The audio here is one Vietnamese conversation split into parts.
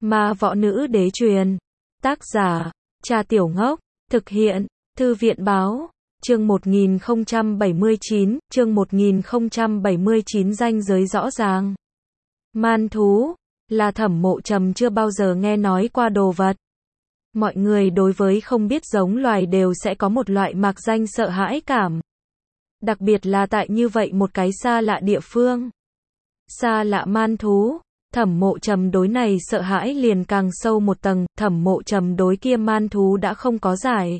Ma võ nữ đế truyền. Tác giả, Cha Tiểu Ngốc. Thực hiện, Thư viện báo. Chương 1079, chương 1079 ranh giới rõ ràng. Man thú, là Thẩm Mộ Trầm chưa bao giờ nghe nói qua đồ vật. Mọi người đối với không biết giống loài đều sẽ có một loại mạc danh sợ hãi cảm. Đặc biệt là tại như vậy một cái xa lạ địa phương. Xa lạ man thú, Thẩm Mộ Trầm đối này sợ hãi liền càng sâu một tầng, Thẩm Mộ Trầm đối kia man thú đã không có giải.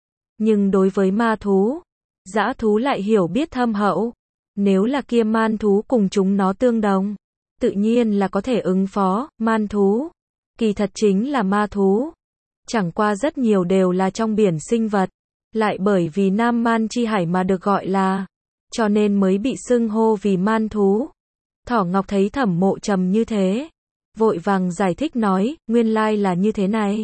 Nhưng đối với ma thú, dã thú lại hiểu biết thâm hậu. Nếu là kia man thú cùng chúng nó tương đồng, tự nhiên là có thể ứng phó. Man thú, kỳ thật chính là ma thú. Chẳng qua rất nhiều đều là trong biển sinh vật, lại bởi vì Nam Man chi hải mà được gọi là, cho nên mới bị xưng hô vì man thú. Thỏ Ngọc thấy Thẩm Mộ Trầm như thế, vội vàng giải thích nói, nguyên lai là như thế này.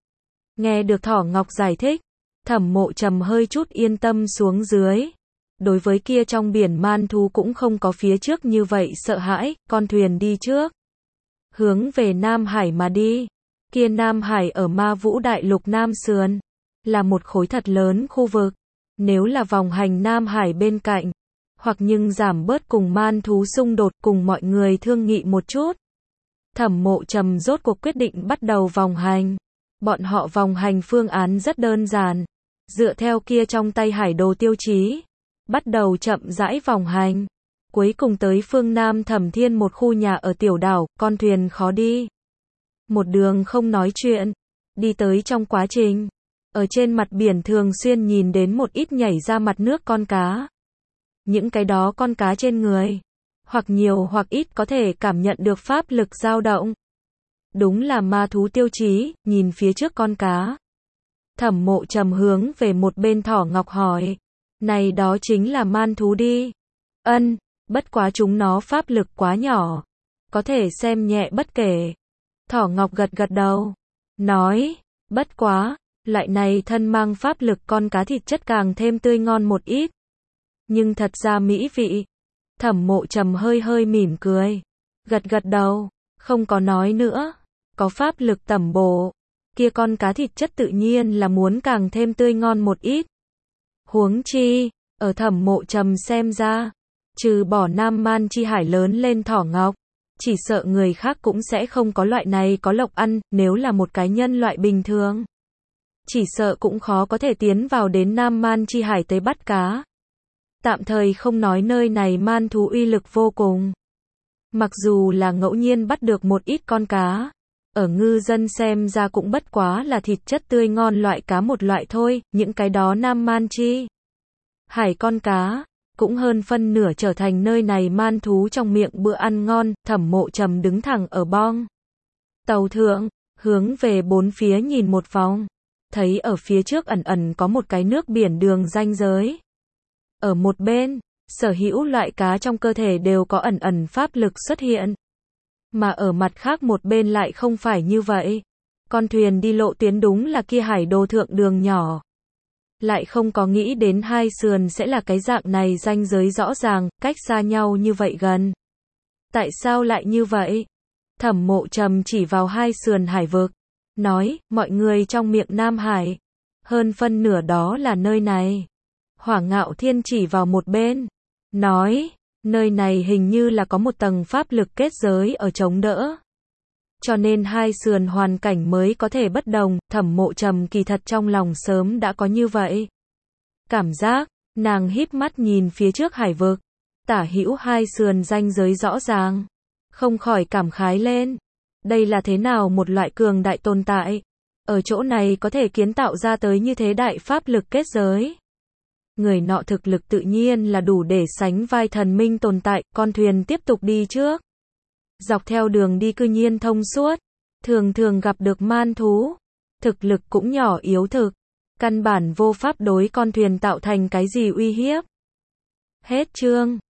Nghe được Thỏ Ngọc giải thích, Thẩm Mộ Trầm hơi chút yên tâm xuống dưới. Đối với kia trong biển man thú cũng không có phía trước như vậy sợ hãi, con thuyền đi trước, hướng về Nam Hải mà đi. Kia Nam Hải ở Ma Vũ Đại Lục Nam Sườn, là một khối thật lớn khu vực. Nếu là vòng hành Nam Hải bên cạnh, hoặc nhưng giảm bớt cùng man thú xung đột, cùng mọi người thương nghị một chút. Thẩm Mộ Trầm rốt cuộc quyết định bắt đầu vòng hành. Bọn họ vòng hành phương án rất đơn giản, dựa theo kia trong tay hải đồ tiêu chí, bắt đầu chậm rãi vòng hành. Cuối cùng tới phương Nam Thẩm Thiên một khu nhà ở tiểu đảo, con thuyền khó đi. Một đường không nói chuyện, đi tới trong quá trình, ở trên mặt biển thường xuyên nhìn đến một ít nhảy ra mặt nước con cá. Những cái đó con cá trên người, hoặc nhiều hoặc ít có thể cảm nhận được pháp lực dao động. Đúng là ma thú tiêu chí. Nhìn phía trước con cá, Thẩm Mộ Trầm hướng về một bên Thỏ Ngọc hỏi, này đó chính là man thú đi. Ân, bất quá chúng nó pháp lực quá nhỏ, có thể xem nhẹ bất kể. Thỏ Ngọc gật gật đầu, nói, bất quá, loại này thân mang pháp lực con cá thịt chất càng thêm tươi ngon một ít. Nhưng thật ra mỹ vị. Thẩm Mộ Trầm hơi hơi mỉm cười, gật gật đầu, không có nói nữa. Có pháp lực tẩm bổ, kia con cá thịt chất tự nhiên là muốn càng thêm tươi ngon một ít. Huống chi, ở Thẩm Mộ Trầm xem ra, trừ bỏ Nam Man chi hải lớn lên Thỏ Ngọc, chỉ sợ người khác cũng sẽ không có loại này có lộc ăn. Nếu là một cái nhân loại bình thường, chỉ sợ cũng khó có thể tiến vào đến Nam Man chi hải tới bắt cá. Tạm thời không nói nơi này man thú uy lực vô cùng. Mặc dù là ngẫu nhiên bắt được một ít con cá, ở ngư dân xem ra cũng bất quá là thịt chất tươi ngon loại cá một loại thôi. Những cái đó Nam Man chi hải con cá, cũng hơn phân nửa trở thành nơi này man thú trong miệng bữa ăn ngon. Thẩm Mộ Trầm đứng thẳng ở bong tàu thượng, hướng về bốn phía nhìn một vòng, thấy ở phía trước ẩn ẩn có một cái nước biển đường ranh giới. Ở một bên, sở hữu loại cá trong cơ thể đều có ẩn ẩn pháp lực xuất hiện. Mà ở mặt khác một bên lại không phải như vậy. Con thuyền đi lộ tuyến đúng là kia hải đồ thượng đường nhỏ. Lại không có nghĩ đến hai sườn sẽ là cái dạng này, ranh giới rõ ràng, cách xa nhau như vậy gần. Tại sao lại như vậy? Thẩm Mộ Trầm chỉ vào hai sườn hải vực, nói, mọi người trong miệng Nam Hải, hơn phân nửa đó là nơi này. Hỏa Ngạo Thiên chỉ vào một bên, nói, nơi này hình như là có một tầng pháp lực kết giới ở chống đỡ. Cho nên hai sườn hoàn cảnh mới có thể bất đồng. Thẩm Mộ Trầm kỳ thật trong lòng sớm đã có như vậy cảm giác. Nàng híp mắt nhìn phía trước hải vực, tả hữu hai sườn ranh giới rõ ràng, không khỏi cảm khái lên. Đây là thế nào một loại cường đại tồn tại, ở chỗ này có thể kiến tạo ra tới như thế đại pháp lực kết giới. Người nọ thực lực tự nhiên là đủ để sánh vai thần minh tồn tại. Con thuyền tiếp tục đi trước, dọc theo đường đi cư nhiên thông suốt, thường thường gặp được man thú, thực lực cũng nhỏ yếu thực, căn bản vô pháp đối con thuyền tạo thành cái gì uy hiếp. Hết chương.